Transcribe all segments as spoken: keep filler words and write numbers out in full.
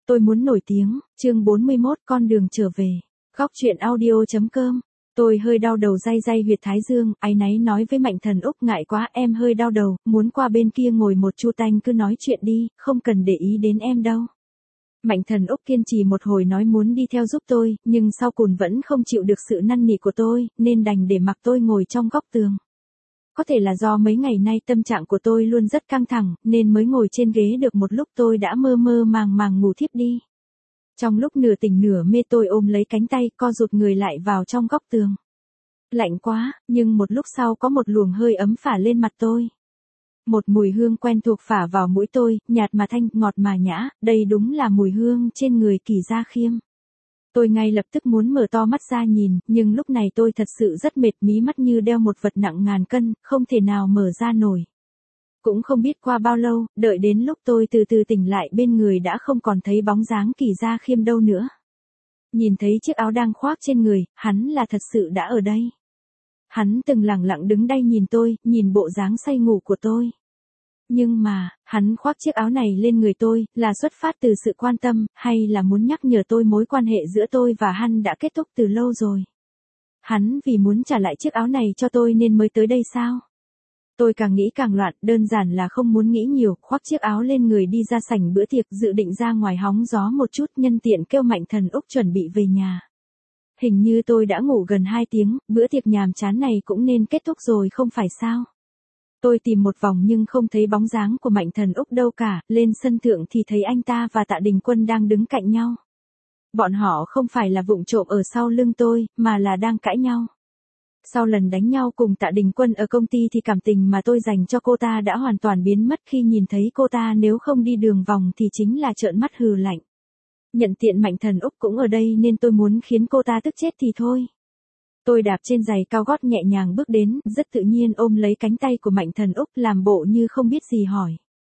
Tôi muốn nổi tiếng, chương bốn mươi mốt con đường trở về. Góc truyện audio.com. Tôi hơi đau đầu day day huyệt thái dương, áy náy nói với Mạnh Thần Úc ngại quá em hơi đau đầu, muốn qua bên kia ngồi một chu tanh cứ nói chuyện đi, không cần để ý đến em đâu. Mạnh Thần Úc kiên trì một hồi nói muốn đi theo giúp tôi, nhưng sau cùng vẫn không chịu được sự năn nỉ của tôi, nên đành để mặc tôi ngồi trong góc tường. Có thể là do mấy ngày nay tâm trạng của tôi luôn rất căng thẳng, nên mới ngồi trên ghế được một lúc tôi đã mơ mơ màng màng ngủ thiếp đi. Trong lúc nửa tỉnh nửa mê tôi ôm lấy cánh tay co rụt người lại vào trong góc tường. Lạnh quá, nhưng một lúc sau có một luồng hơi ấm phả lên mặt tôi. Một mùi hương quen thuộc phả vào mũi tôi, nhạt mà thanh, ngọt mà nhã, đây đúng là mùi hương trên người Kỳ Gia Khiêm. Tôi ngay lập tức muốn mở to mắt ra nhìn, nhưng lúc này tôi thật sự rất mệt, mí mắt như đeo một vật nặng ngàn cân, không thể nào mở ra nổi. Cũng không biết qua bao lâu, đợi đến lúc tôi từ từ tỉnh lại bên người đã không còn thấy bóng dáng Kỳ Gia Khiêm đâu nữa. Nhìn thấy chiếc áo đang khoác trên người, hắn là thật sự đã ở đây. Hắn từng lặng lặng đứng đây nhìn tôi, nhìn bộ dáng say ngủ của tôi. Nhưng mà, hắn khoác chiếc áo này lên người tôi, là xuất phát từ sự quan tâm, hay là muốn nhắc nhở tôi mối quan hệ giữa tôi và hắn đã kết thúc từ lâu rồi. Hắn vì muốn trả lại chiếc áo này cho tôi nên mới tới đây sao? Tôi càng nghĩ càng loạn, đơn giản là không muốn nghĩ nhiều, khoác chiếc áo lên người đi ra sảnh bữa tiệc, dự định ra ngoài hóng gió một chút, nhân tiện kêu Mạnh Thần Úc chuẩn bị về nhà. Hình như tôi đã ngủ gần hai tiếng, bữa tiệc nhàm chán này cũng nên kết thúc rồi không phải sao? Tôi tìm một vòng nhưng không thấy bóng dáng của Mạnh Thần Úc đâu cả, lên sân thượng thì thấy anh ta và Tạ Đình Quân đang đứng cạnh nhau. Bọn họ không phải là vụng trộm ở sau lưng tôi, mà là đang cãi nhau. Sau lần đánh nhau cùng Tạ Đình Quân ở công ty thì cảm tình mà tôi dành cho cô ta đã hoàn toàn biến mất, khi nhìn thấy cô ta nếu không đi đường vòng thì chính là trợn mắt hừ lạnh. Nhận tiện Mạnh Thần Úc cũng ở đây nên tôi muốn khiến cô ta tức chết thì thôi. Tôi đạp trên giày cao gót nhẹ nhàng bước đến, rất tự nhiên ôm lấy cánh tay của Mạnh Thần Úc, làm bộ như không biết gì hỏi.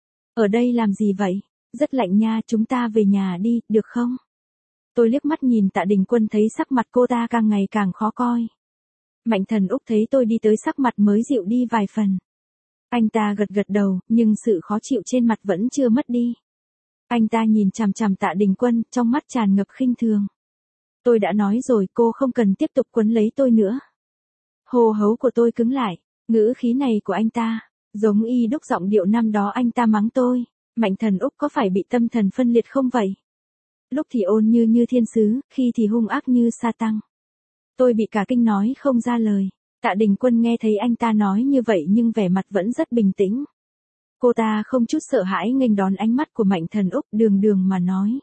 Ở đây làm gì vậy? Rất lạnh nha, chúng ta về nhà đi, được không? Tôi liếc mắt nhìn Tạ Đình Quân thấy sắc mặt cô ta càng ngày càng khó coi. Mạnh Thần Úc thấy tôi đi tới sắc mặt mới dịu đi vài phần. Anh ta gật gật đầu, nhưng sự khó chịu trên mặt vẫn chưa mất đi. Anh ta nhìn chằm chằm Tạ Đình Quân, trong mắt tràn ngập khinh thường. Tôi đã nói rồi, cô không cần tiếp tục quấn lấy tôi nữa. Hô hấu của tôi cứng lại, ngữ khí này của anh ta, giống y đúc giọng điệu năm đó anh ta mắng tôi. Mạnh Thần Úc có phải bị tâm thần phân liệt không vậy? Lúc thì ôn như như thiên sứ, khi thì hung ác như sa tăng. Tôi bị cả kinh nói không ra lời. Tạ Đình Quân nghe thấy anh ta nói như vậy nhưng vẻ mặt vẫn rất bình tĩnh. Cô ta không chút sợ hãi nghênh đón ánh mắt của Mạnh Thần Úc, đường đường mà nói.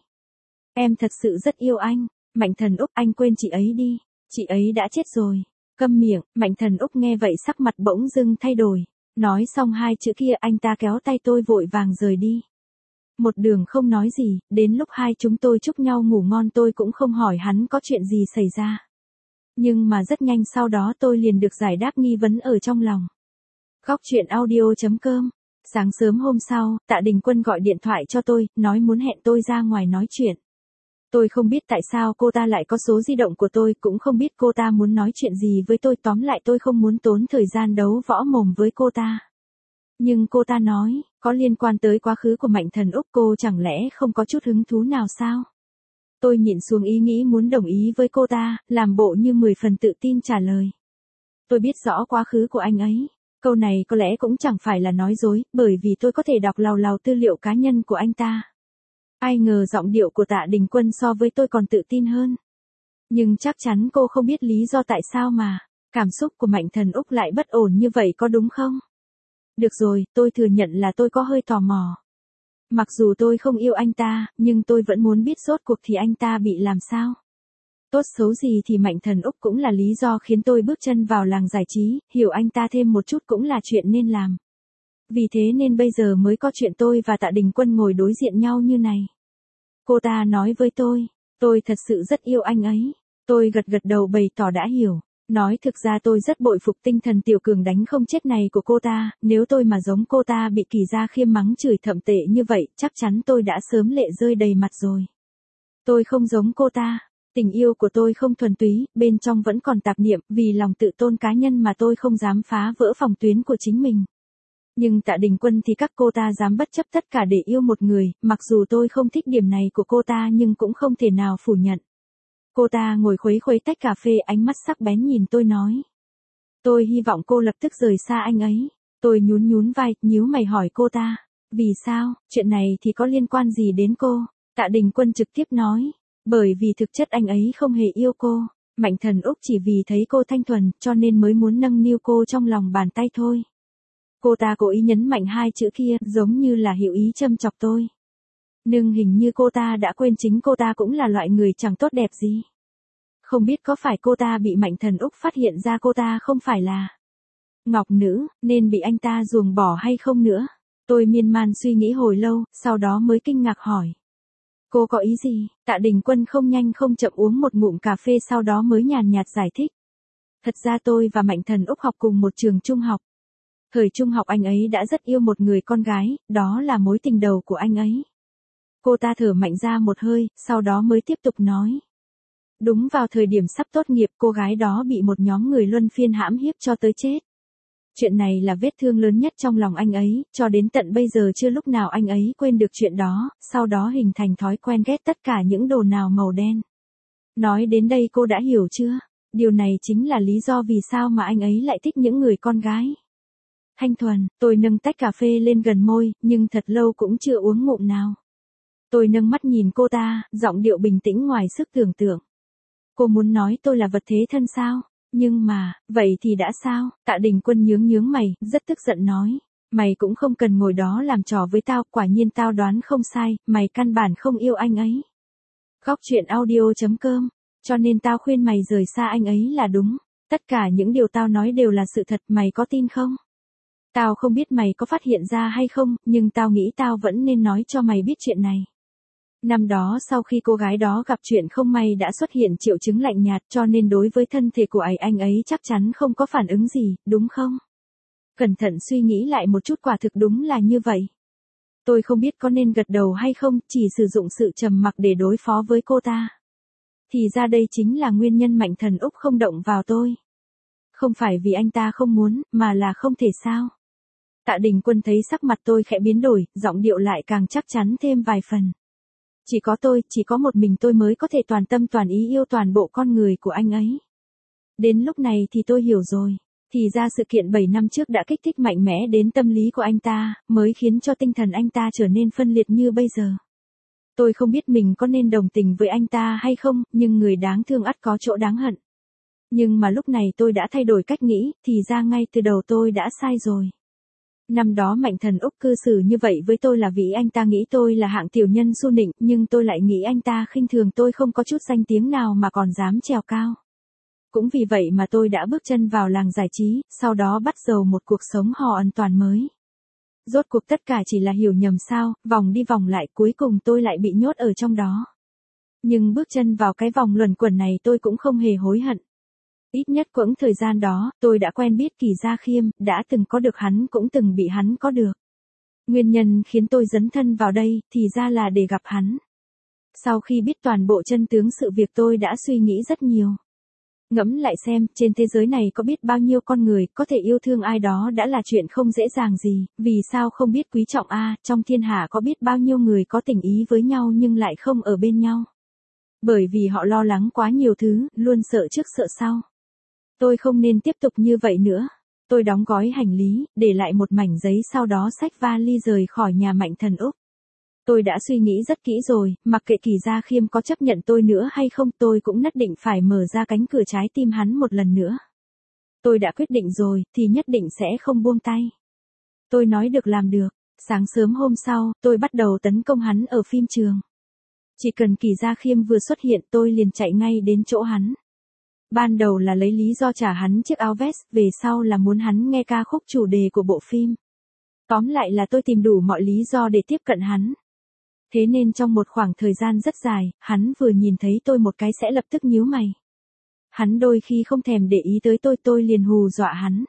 Em thật sự rất yêu anh. Mạnh Thần Úc, anh quên chị ấy đi. Chị ấy đã chết rồi. Câm miệng. Mạnh Thần Úc nghe vậy sắc mặt bỗng dưng thay đổi. Nói xong hai chữ kia anh ta kéo tay tôi vội vàng rời đi. Một đường không nói gì, đến lúc hai chúng tôi chúc nhau ngủ ngon tôi cũng không hỏi hắn có chuyện gì xảy ra. Nhưng mà rất nhanh sau đó tôi liền được giải đáp nghi vấn ở trong lòng. Góc truyện audio.com. Sáng sớm hôm sau, Tạ Đình Quân gọi điện thoại cho tôi, nói muốn hẹn tôi ra ngoài nói chuyện. Tôi không biết tại sao cô ta lại có số di động của tôi, cũng không biết cô ta muốn nói chuyện gì với tôi, tóm lại tôi không muốn tốn thời gian đấu võ mồm với cô ta. Nhưng cô ta nói, có liên quan tới quá khứ của Mạnh Thần Úc, cô chẳng lẽ không có chút hứng thú nào sao? Tôi nhịn xuống ý nghĩ muốn đồng ý với cô ta, làm bộ như mười phần tự tin trả lời. Tôi biết rõ quá khứ của anh ấy. Câu này có lẽ cũng chẳng phải là nói dối, bởi vì tôi có thể đọc lào lào tư liệu cá nhân của anh ta. Ai ngờ giọng điệu của Tạ Đình Quân so với tôi còn tự tin hơn. Nhưng chắc chắn cô không biết lý do tại sao mà cảm xúc của Mạnh Thần Úc lại bất ổn như vậy, có đúng không? Được rồi, tôi thừa nhận là tôi có hơi tò mò. Mặc dù tôi không yêu anh ta, nhưng tôi vẫn muốn biết rốt cuộc thì anh ta bị làm sao. Tốt xấu gì thì Mạnh Thần Úc cũng là lý do khiến tôi bước chân vào làng giải trí, hiểu anh ta thêm một chút cũng là chuyện nên làm. Vì thế nên bây giờ mới có chuyện tôi và Tạ Đình Quân ngồi đối diện nhau như này. Cô ta nói với tôi, tôi thật sự rất yêu anh ấy. Tôi gật gật đầu bày tỏ đã hiểu. Nói thực ra tôi rất bội phục tinh thần tiểu cường đánh không chết này của cô ta, nếu tôi mà giống cô ta bị Kỳ Gia Khiêm mắng chửi thậm tệ như vậy, chắc chắn tôi đã sớm lệ rơi đầy mặt rồi. Tôi không giống cô ta, tình yêu của tôi không thuần túy, bên trong vẫn còn tạp niệm, vì lòng tự tôn cá nhân mà tôi không dám phá vỡ phòng tuyến của chính mình. Nhưng Tạ Đình Quân thì các cô ta dám bất chấp tất cả để yêu một người, mặc dù tôi không thích điểm này của cô ta nhưng cũng không thể nào phủ nhận. Cô ta ngồi khuấy khuấy tách cà phê, ánh mắt sắc bén nhìn tôi nói. Tôi hy vọng cô lập tức rời xa anh ấy. Tôi nhún nhún vai, nhíu mày hỏi cô ta. Vì sao, chuyện này thì có liên quan gì đến cô? Tạ Đình Quân trực tiếp nói. Bởi vì thực chất anh ấy không hề yêu cô. Mạnh Thần Úc chỉ vì thấy cô thanh thuần, cho nên mới muốn nâng niu cô trong lòng bàn tay thôi. Cô ta cố ý nhấn mạnh hai chữ kia, giống như là hiểu ý châm chọc tôi. Nhưng hình như cô ta đã quên chính cô ta cũng là loại người chẳng tốt đẹp gì. Không biết có phải cô ta bị Mạnh Thần Úc phát hiện ra cô ta không phải là ngọc nữ, nên bị anh ta ruồng bỏ hay không nữa. Tôi miên man suy nghĩ hồi lâu, sau đó mới kinh ngạc hỏi. Cô có ý gì? Tạ Đình Quân không nhanh không chậm uống một ngụm cà phê, sau đó mới nhàn nhạt giải thích. Thật ra tôi và Mạnh Thần Úc học cùng một trường trung học. Thời trung học anh ấy đã rất yêu một người con gái, đó là mối tình đầu của anh ấy. Cô ta thở mạnh ra một hơi, sau đó mới tiếp tục nói. Đúng vào thời điểm sắp tốt nghiệp, cô gái đó bị một nhóm người luân phiên hãm hiếp cho tới chết. Chuyện này là vết thương lớn nhất trong lòng anh ấy, cho đến tận bây giờ chưa lúc nào anh ấy quên được chuyện đó, sau đó hình thành thói quen ghét tất cả những đồ nào màu đen. Nói đến đây cô đã hiểu chưa? Điều này chính là lý do vì sao mà anh ấy lại thích những người con gái thanh thuần. Tôi nâng tách cà phê lên gần môi, nhưng thật lâu cũng chưa uống ngụm nào. Tôi nâng mắt nhìn cô ta, giọng điệu bình tĩnh ngoài sức tưởng tượng. Cô muốn nói tôi là vật thế thân sao? Nhưng mà, vậy thì đã sao? Tạ Đình Quân nhướng nhướng mày, rất tức giận nói. Mày cũng không cần ngồi đó làm trò với tao, quả nhiên tao đoán không sai, mày căn bản không yêu anh ấy. Góc truyện audio chấm com, cho nên tao khuyên mày rời xa anh ấy là đúng. Tất cả những điều tao nói đều là sự thật, mày có tin không? Tao không biết mày có phát hiện ra hay không, nhưng tao nghĩ tao vẫn nên nói cho mày biết chuyện này. Năm đó sau khi cô gái đó gặp chuyện không may đã xuất hiện triệu chứng lạnh nhạt, cho nên đối với thân thể của ấy anh ấy chắc chắn không có phản ứng gì, đúng không? Cẩn thận suy nghĩ lại một chút, quả thực đúng là như vậy. Tôi không biết có nên gật đầu hay không, chỉ sử dụng sự trầm mặc để đối phó với cô ta. Thì ra đây chính là nguyên nhân Mạnh Thần Úc không động vào tôi. Không phải vì anh ta không muốn, mà là không thể sao. Tạ Đình Quân thấy sắc mặt tôi khẽ biến đổi, giọng điệu lại càng chắc chắn thêm vài phần. Chỉ có tôi, chỉ có một mình tôi mới có thể toàn tâm toàn ý yêu toàn bộ con người của anh ấy. Đến lúc này thì tôi hiểu rồi. Thì ra sự kiện bảy năm trước đã kích thích mạnh mẽ đến tâm lý của anh ta, mới khiến cho tinh thần anh ta trở nên phân liệt như bây giờ. Tôi không biết mình có nên đồng tình với anh ta hay không, nhưng người đáng thương ắt có chỗ đáng hận. Nhưng mà lúc này tôi đã thay đổi cách nghĩ, thì ra ngay từ đầu tôi đã sai rồi. Năm đó Mạnh Thần Úc cư xử như vậy với tôi là vì anh ta nghĩ tôi là hạng tiểu nhân su nịnh, nhưng tôi lại nghĩ anh ta khinh thường tôi không có chút danh tiếng nào mà còn dám trèo cao. Cũng vì vậy mà tôi đã bước chân vào làng giải trí, sau đó bắt đầu một cuộc sống hò hoàn toàn mới. Rốt cuộc tất cả chỉ là hiểu nhầm sao, vòng đi vòng lại cuối cùng tôi lại bị nhốt ở trong đó. Nhưng bước chân vào cái vòng luẩn quẩn này tôi cũng không hề hối hận. Ít nhất quãng thời gian đó, tôi đã quen biết Kỳ Gia Khiêm, đã từng có được hắn cũng từng bị hắn có được. Nguyên nhân khiến tôi dấn thân vào đây, thì ra là để gặp hắn. Sau khi biết toàn bộ chân tướng sự việc tôi đã suy nghĩ rất nhiều. Ngẫm lại xem, trên thế giới này có biết bao nhiêu con người, có thể yêu thương ai đó đã là chuyện không dễ dàng gì, vì sao không biết quý trọng a, trong thiên hạ có biết bao nhiêu người có tình ý với nhau nhưng lại không ở bên nhau. Bởi vì họ lo lắng quá nhiều thứ, luôn sợ trước sợ sau. Tôi không nên tiếp tục như vậy nữa. Tôi đóng gói hành lý, để lại một mảnh giấy, sau đó xách vali rời khỏi nhà Mạnh Thần Úc. Tôi đã suy nghĩ rất kỹ rồi, mặc kệ Kỳ Gia Khiêm có chấp nhận tôi nữa hay không, tôi cũng nhất định phải mở ra cánh cửa trái tim hắn một lần nữa. Tôi đã quyết định rồi, thì nhất định sẽ không buông tay. Tôi nói được làm được. Sáng sớm hôm sau, tôi bắt đầu tấn công hắn ở phim trường. Chỉ cần Kỳ Gia Khiêm vừa xuất hiện tôi liền chạy ngay đến chỗ hắn. Ban đầu là lấy lý do trả hắn chiếc áo vest, về sau là muốn hắn nghe ca khúc chủ đề của bộ phim. Tóm lại là tôi tìm đủ mọi lý do để tiếp cận hắn. Thế nên trong một khoảng thời gian rất dài, hắn vừa nhìn thấy tôi một cái sẽ lập tức nhíu mày. Hắn đôi khi không thèm để ý tới tôi, tôi liền hù dọa hắn.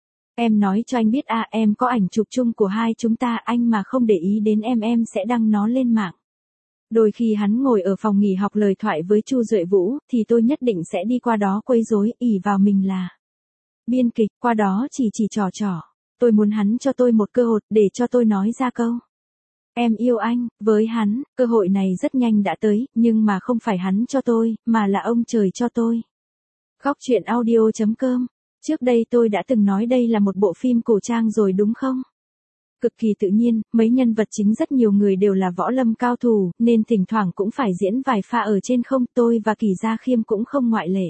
Em nói cho anh biết à, em có ảnh chụp chung của hai chúng ta, anh mà không để ý đến em em sẽ đăng nó lên mạng. Đôi khi hắn ngồi ở phòng nghỉ học lời thoại với Chu Duệ Vũ, thì tôi nhất định sẽ đi qua đó quấy rối, ỷ vào mình là biên kịch, qua đó chỉ chỉ trò trò. Tôi muốn hắn cho tôi một cơ hội để cho tôi nói ra câu. Em yêu anh, với hắn, cơ hội này rất nhanh đã tới, nhưng mà không phải hắn cho tôi, mà là ông trời cho tôi. Góc truyện audio chấm com. Trước đây tôi đã từng nói đây là một bộ phim cổ trang rồi đúng không? Cực kỳ tự nhiên, mấy nhân vật chính rất nhiều người đều là võ lâm cao thủ, nên thỉnh thoảng cũng phải diễn vài pha ở trên không, tôi và Kỳ Gia Khiêm cũng không ngoại lệ.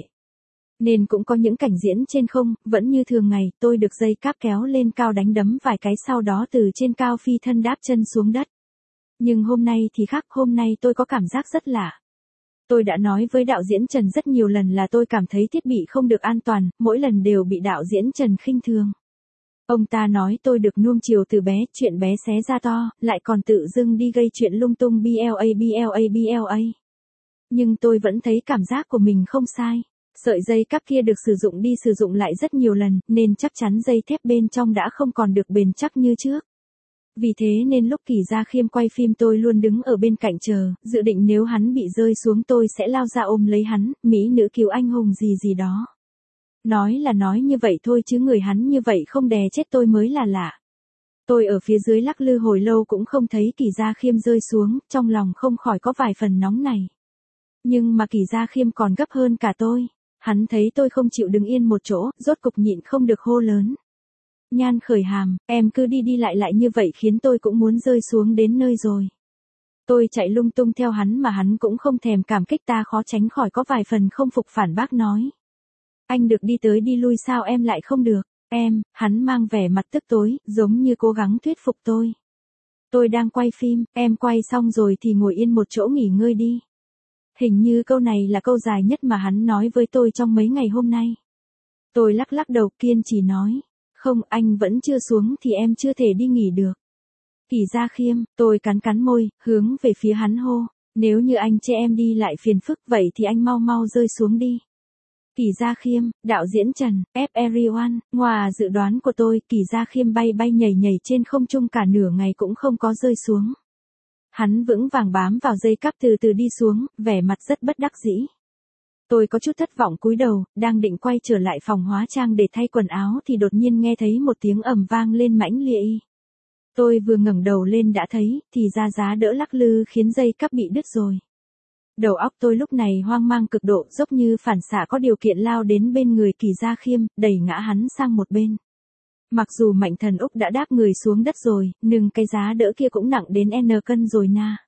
Nên cũng có những cảnh diễn trên không, vẫn như thường ngày, tôi được dây cáp kéo lên cao đánh đấm vài cái sau đó từ trên cao phi thân đáp chân xuống đất. Nhưng hôm nay thì khác, hôm nay tôi có cảm giác rất lạ. Tôi đã nói với đạo diễn Trần rất nhiều lần là tôi cảm thấy thiết bị không được an toàn, mỗi lần đều bị đạo diễn Trần khinh thường. Ông ta nói tôi được nuông chiều từ bé, chuyện bé xé ra to, lại còn tự dưng đi gây chuyện lung tung bla bla bla. Nhưng tôi vẫn thấy cảm giác của mình không sai. Sợi dây cáp kia được sử dụng đi sử dụng lại rất nhiều lần, nên chắc chắn dây thép bên trong đã không còn được bền chắc như trước. Vì thế nên lúc Kỳ Gia Khiêm quay phim tôi luôn đứng ở bên cạnh chờ, dự định nếu hắn bị rơi xuống tôi sẽ lao ra ôm lấy hắn, mỹ nữ cứu anh hùng gì gì đó. Nói là nói như vậy thôi chứ người hắn như vậy không đè chết tôi mới là lạ. Tôi ở phía dưới lắc lư hồi lâu cũng không thấy Kỳ Gia Khiêm rơi xuống, trong lòng không khỏi có vài phần nóng này. Nhưng mà Kỳ Gia Khiêm còn gấp hơn cả tôi. Hắn thấy tôi không chịu đứng yên một chỗ, rốt cục nhịn không được hô lớn. Nhan Khởi Hàm, em cứ đi đi lại lại như vậy khiến tôi cũng muốn rơi xuống đến nơi rồi. Tôi chạy lung tung theo hắn mà hắn cũng không thèm cảm kích, ta khó tránh khỏi có vài phần không phục phản bác nói. Anh được đi tới đi lui sao em lại không được, em, hắn mang vẻ mặt tức tối, giống như cố gắng thuyết phục tôi. Tôi đang quay phim, em quay xong rồi thì ngồi yên một chỗ nghỉ ngơi đi. Hình như câu này là câu dài nhất mà hắn nói với tôi trong mấy ngày hôm nay. Tôi lắc lắc đầu kiên trì nói. Không, anh vẫn chưa xuống thì em chưa thể đi nghỉ được. Kỳ Gia Khiêm, tôi cắn cắn môi, hướng về phía hắn hô. Nếu như anh chê em đi lại phiền phức vậy thì anh mau mau rơi xuống đi. Kỳ Gia Khiêm, đạo diễn Trần, F everyone, ngoài dự đoán của tôi, Kỳ Gia Khiêm bay bay nhảy nhảy trên không trung cả nửa ngày cũng không có rơi xuống. Hắn vững vàng bám vào dây cáp từ từ đi xuống, vẻ mặt rất bất đắc dĩ. Tôi có chút thất vọng cúi đầu, đang định quay trở lại phòng hóa trang để thay quần áo thì đột nhiên nghe thấy một tiếng ầm vang lên mãnh liệt. Tôi vừa ngẩng đầu lên đã thấy, thì ra giá đỡ lắc lư khiến dây cáp bị đứt rồi. Đầu óc tôi lúc này hoang mang cực độ, dốc như phản xạ có điều kiện lao đến bên người Kỳ Gia Khiêm, đẩy ngã hắn sang một bên. Mặc dù Mạnh Thần Úc đã đáp người xuống đất rồi, nhưng cái giá đỡ kia cũng nặng đến N cân rồi na.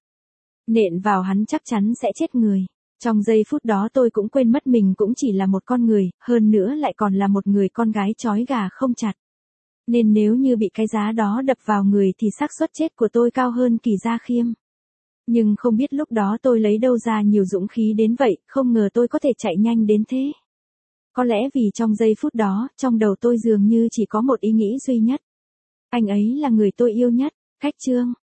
Nện vào hắn chắc chắn sẽ chết người. Trong giây phút đó tôi cũng quên mất mình cũng chỉ là một con người, hơn nữa lại còn là một người con gái trói gà không chặt. Nên nếu như bị cái giá đó đập vào người thì xác suất chết của tôi cao hơn Kỳ Gia Khiêm. Nhưng không biết lúc đó tôi lấy đâu ra nhiều dũng khí đến vậy, không ngờ tôi có thể chạy nhanh đến thế. Có lẽ vì trong giây phút đó, trong đầu tôi dường như chỉ có một ý nghĩ duy nhất. Anh ấy là người tôi yêu nhất. Khách chương.